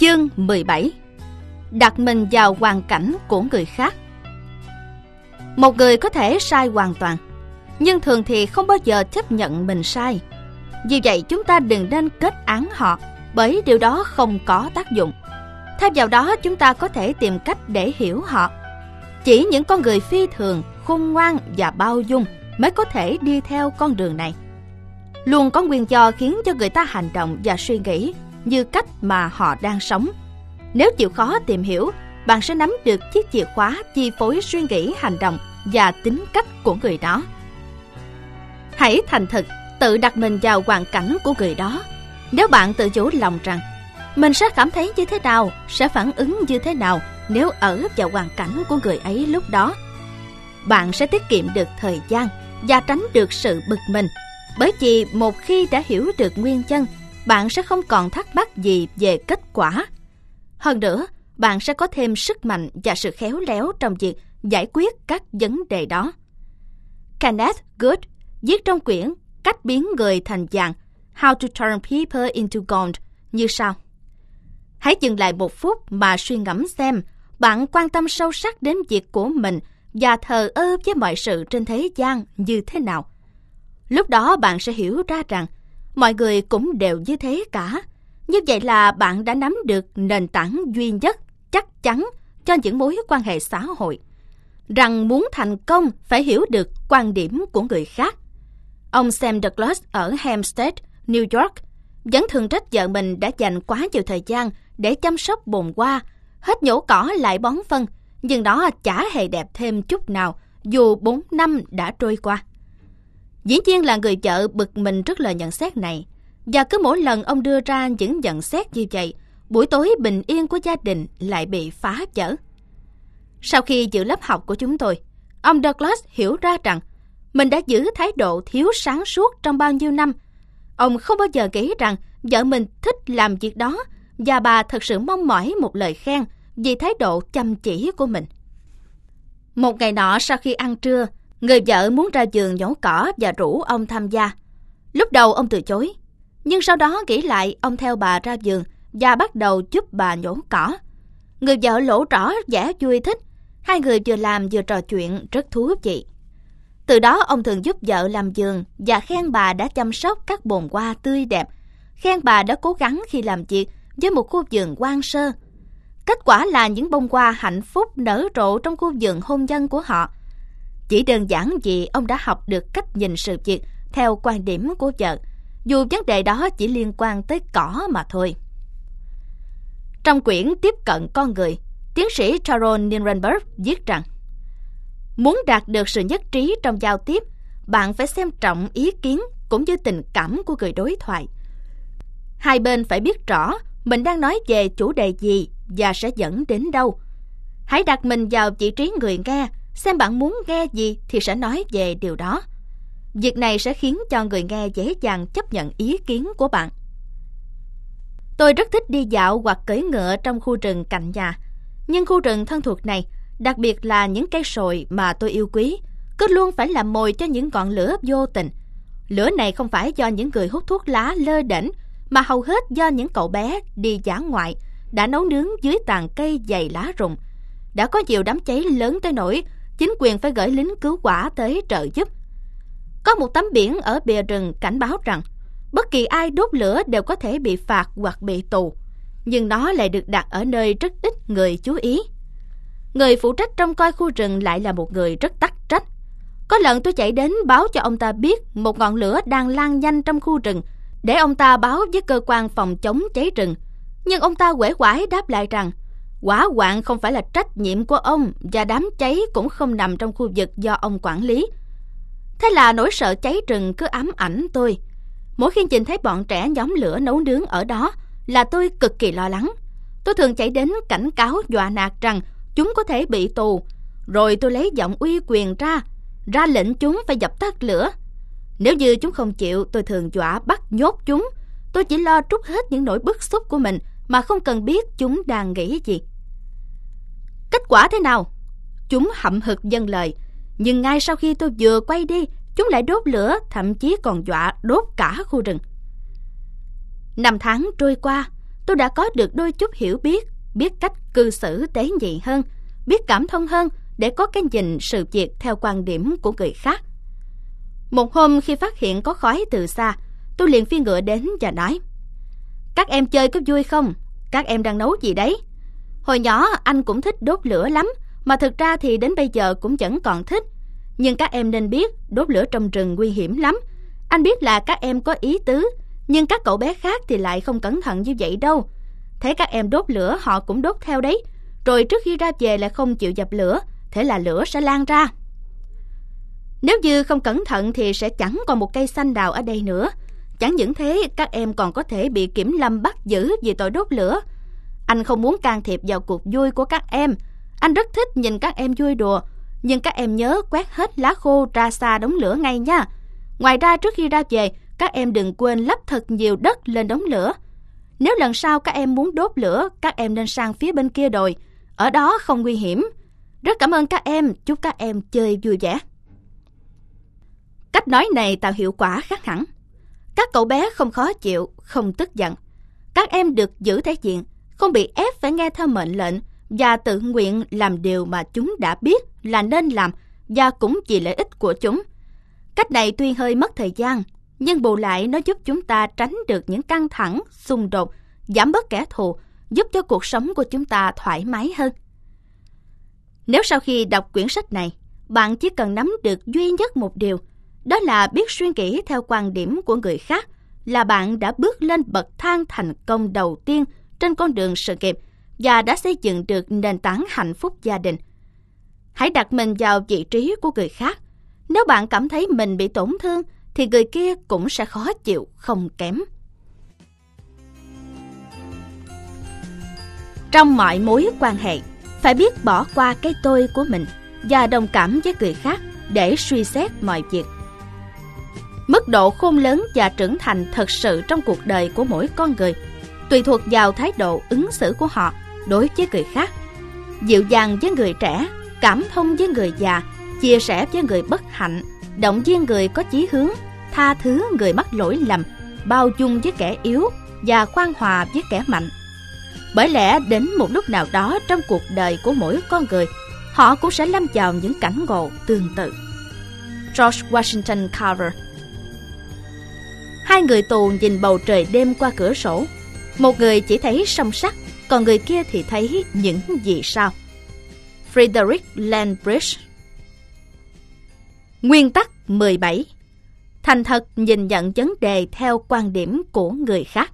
Chương 17. Đặt mình vào hoàn cảnh của người khác. Một người có thể sai hoàn toàn, nhưng thường thì không bao giờ chấp nhận mình sai. Vì vậy chúng ta đừng nên kết án họ, bởi điều đó không có tác dụng. Thay vào đó chúng ta có thể tìm cách để hiểu họ. Chỉ những con người phi thường, khôn ngoan và bao dung mới có thể đi theo con đường này. Luôn có nguyên do khiến cho người ta hành động và suy nghĩ như cách mà họ đang sống. Nếu chịu khó tìm hiểu, bạn sẽ nắm được chiếc chìa khóa chi phối suy nghĩ, hành động và tính cách của người đó. Hãy thành thực, tự đặt mình vào hoàn cảnh của người đó. Nếu bạn tự chủ lòng rằng mình sẽ cảm thấy như thế nào, sẽ phản ứng như thế nào nếu ở vào hoàn cảnh của người ấy lúc đó, bạn sẽ tiết kiệm được thời gian và tránh được sự bực mình. Bởi vì một khi đã hiểu được nguyên nhân, bạn sẽ không còn thắc mắc gì về kết quả. Hơn nữa, bạn sẽ có thêm sức mạnh và sự khéo léo trong việc giải quyết các vấn đề đó. Kenneth Good viết trong quyển Cách biến người thành vàng, How to Turn People into Gold như sau. Hãy dừng lại một phút mà suy ngẫm xem bạn quan tâm sâu sắc đến việc của mình và thờ ơ với mọi sự trên thế gian như thế nào. Lúc đó bạn sẽ hiểu ra rằng mọi người cũng đều như thế cả. Như vậy là bạn đã nắm được nền tảng duy nhất, chắc chắn cho những mối quan hệ xã hội. Rằng muốn thành công phải hiểu được quan điểm của người khác. Ông Sam Douglas ở Hempstead, New York, vẫn thường trách vợ mình đã dành quá nhiều thời gian để chăm sóc bồn hoa, hết nhổ cỏ lại bón phân, nhưng nó chả hề đẹp thêm chút nào dù 4 năm đã trôi qua. Dĩ nhiên là người vợ bực mình trước lời nhận xét này, và cứ mỗi lần ông đưa ra những nhận xét như vậy, buổi tối bình yên của gia đình lại bị phá vỡ. Sau khi dự lớp học của chúng tôi, ông Douglas hiểu ra rằng mình đã giữ thái độ thiếu sáng suốt trong bao nhiêu năm. Ông không bao giờ nghĩ rằng vợ mình thích làm việc đó, và bà thật sự mong mỏi một lời khen vì thái độ chăm chỉ của mình. Một ngày nọ sau khi ăn trưa, người vợ muốn ra vườn nhổ cỏ và rủ ông tham gia. Lúc đầu ông từ chối, nhưng sau đó nghĩ lại, ông theo bà ra vườn và bắt đầu giúp bà nhổ cỏ. Người vợ lộ rõ vẻ vui thích, hai người vừa làm vừa trò chuyện rất thú vị. Từ đó ông thường giúp vợ làm vườn và khen bà đã chăm sóc các bồn hoa tươi đẹp, khen bà đã cố gắng khi làm việc với một khu vườn hoang sơ. Kết quả là những bông hoa hạnh phúc nở rộ trong khu vườn hôn nhân của họ. Chỉ đơn giản vì ông đã học được cách nhìn sự việc theo quan điểm của vợ, dù vấn đề đó chỉ liên quan tới cỏ mà thôi. Trong quyển Tiếp cận con người, tiến sĩ Carol Nirenberg viết rằng, muốn đạt được sự nhất trí trong giao tiếp, bạn phải xem trọng ý kiến cũng như tình cảm của người đối thoại. Hai bên phải biết rõ mình đang nói về chủ đề gì và sẽ dẫn đến đâu. Hãy đặt mình vào vị trí người nghe, xem bạn muốn nghe gì thì sẽ nói về điều đó. Việc này sẽ khiến cho người nghe dễ dàng chấp nhận ý kiến của bạn. Tôi rất thích đi dạo hoặc cưỡi ngựa trong khu rừng cạnh nhà. Nhưng khu rừng thân thuộc này, đặc biệt là những cây sồi mà tôi yêu quý, cứ luôn phải làm mồi cho những ngọn lửa vô tình. Lửa này không phải do những người hút thuốc lá lơ đễnh, mà hầu hết do những cậu bé đi dã ngoại đã nấu nướng dưới tàn cây dày lá rụng. Đã có nhiều đám cháy lớn tới nỗi chính quyền phải gửi lính cứu hỏa tới trợ giúp. Có một tấm biển ở bìa rừng cảnh báo rằng bất kỳ ai đốt lửa đều có thể bị phạt hoặc bị tù, nhưng nó lại được đặt ở nơi rất ít người chú ý. Người phụ trách trông coi khu rừng lại là một người rất tắc trách. Có lần tôi chạy đến báo cho ông ta biết một ngọn lửa đang lan nhanh trong khu rừng, để ông ta báo với cơ quan phòng chống cháy rừng. Nhưng ông ta uể oải đáp lại rằng hỏa hoạn không phải là trách nhiệm của ông và đám cháy cũng không nằm trong khu vực do ông quản lý. Thế là nỗi sợ cháy rừng cứ ám ảnh tôi. Mỗi khi nhìn thấy bọn trẻ nhóm lửa nấu nướng ở đó là tôi cực kỳ lo lắng. Tôi thường chạy đến cảnh cáo dọa nạt rằng chúng có thể bị tù. Rồi tôi lấy giọng uy quyền ra lệnh chúng phải dập tắt lửa. Nếu như chúng không chịu, tôi thường dọa bắt nhốt chúng. Tôi chỉ lo trút hết những nỗi bức xúc của mình mà không cần biết chúng đang nghĩ gì. Kết quả thế nào? Chúng hậm hực vâng lời. Nhưng ngay sau khi tôi vừa quay đi, chúng lại đốt lửa, thậm chí còn dọa đốt cả khu rừng. 5 tháng trôi qua, tôi đã có được đôi chút hiểu biết cách cư xử tế nhị hơn, biết cảm thông hơn để có cái nhìn sự việc theo quan điểm của người khác. Một hôm khi phát hiện có khói từ xa, tôi liền phi ngựa đến và nói: "Các em chơi có vui không? Các em đang nấu gì đấy? Hồi nhỏ anh cũng thích đốt lửa lắm, mà thực ra thì đến bây giờ cũng vẫn còn thích. Nhưng các em nên biết đốt lửa trong rừng nguy hiểm lắm. Anh biết là các em có ý tứ, nhưng các cậu bé khác thì lại không cẩn thận như vậy đâu. Thế các em đốt lửa họ cũng đốt theo đấy, rồi trước khi ra về lại không chịu dập lửa, thế là lửa sẽ lan ra. Nếu như không cẩn thận thì sẽ chẳng còn một cây xanh nào ở đây nữa. Chẳng những thế, các em còn có thể bị kiểm lâm bắt giữ vì tội đốt lửa. Anh không muốn can thiệp vào cuộc vui của các em. Anh rất thích nhìn các em vui đùa, nhưng các em nhớ quét hết lá khô ra xa đống lửa ngay nha. Ngoài ra, trước khi ra về, các em đừng quên lấp thật nhiều đất lên đống lửa. Nếu lần sau các em muốn đốt lửa, các em nên sang phía bên kia đồi. Ở đó không nguy hiểm. Rất cảm ơn các em, chúc các em chơi vui vẻ." Cách nói này tạo hiệu quả khác hẳn. Các cậu bé không khó chịu, không tức giận. Các em được giữ thể diện, không bị ép phải nghe theo mệnh lệnh và tự nguyện làm điều mà chúng đã biết là nên làm và cũng vì lợi ích của chúng. Cách này tuy hơi mất thời gian, nhưng bù lại nó giúp chúng ta tránh được những căng thẳng, xung đột, giảm bớt kẻ thù, giúp cho cuộc sống của chúng ta thoải mái hơn. Nếu sau khi đọc quyển sách này, bạn chỉ cần nắm được duy nhất một điều, đó là biết suy nghĩ theo quan điểm của người khác, là bạn đã bước lên bậc thang thành công đầu tiên trên con đường sự nghiệp và đã xây dựng được nền tảng hạnh phúc gia đình. Hãy đặt mình vào vị trí của người khác. Nếu bạn cảm thấy mình bị tổn thương, thì người kia cũng sẽ khó chịu không kém. Trong mọi mối quan hệ, phải biết bỏ qua cái tôi của mình và đồng cảm với người khác để suy xét mọi việc. Mức độ khôn lớn và trưởng thành thật sự trong cuộc đời của mỗi con người tùy thuộc vào thái độ ứng xử của họ đối với người khác. Dịu dàng với người trẻ, cảm thông với người già, chia sẻ với người bất hạnh, động viên người có chí hướng, tha thứ người mắc lỗi lầm, bao dung với kẻ yếu và khoan hòa với kẻ mạnh. Bởi lẽ đến một lúc nào đó trong cuộc đời của mỗi con người, họ cũng sẽ lâm vào những cảnh ngộ tương tự. George Washington Carver. Hai người tù nhìn bầu trời đêm qua cửa sổ. Một người chỉ thấy song sắt, còn người kia thì thấy những vì sao. Frederick Landbridge. Nguyên tắc 17. Thành thật nhìn nhận vấn đề theo quan điểm của người khác.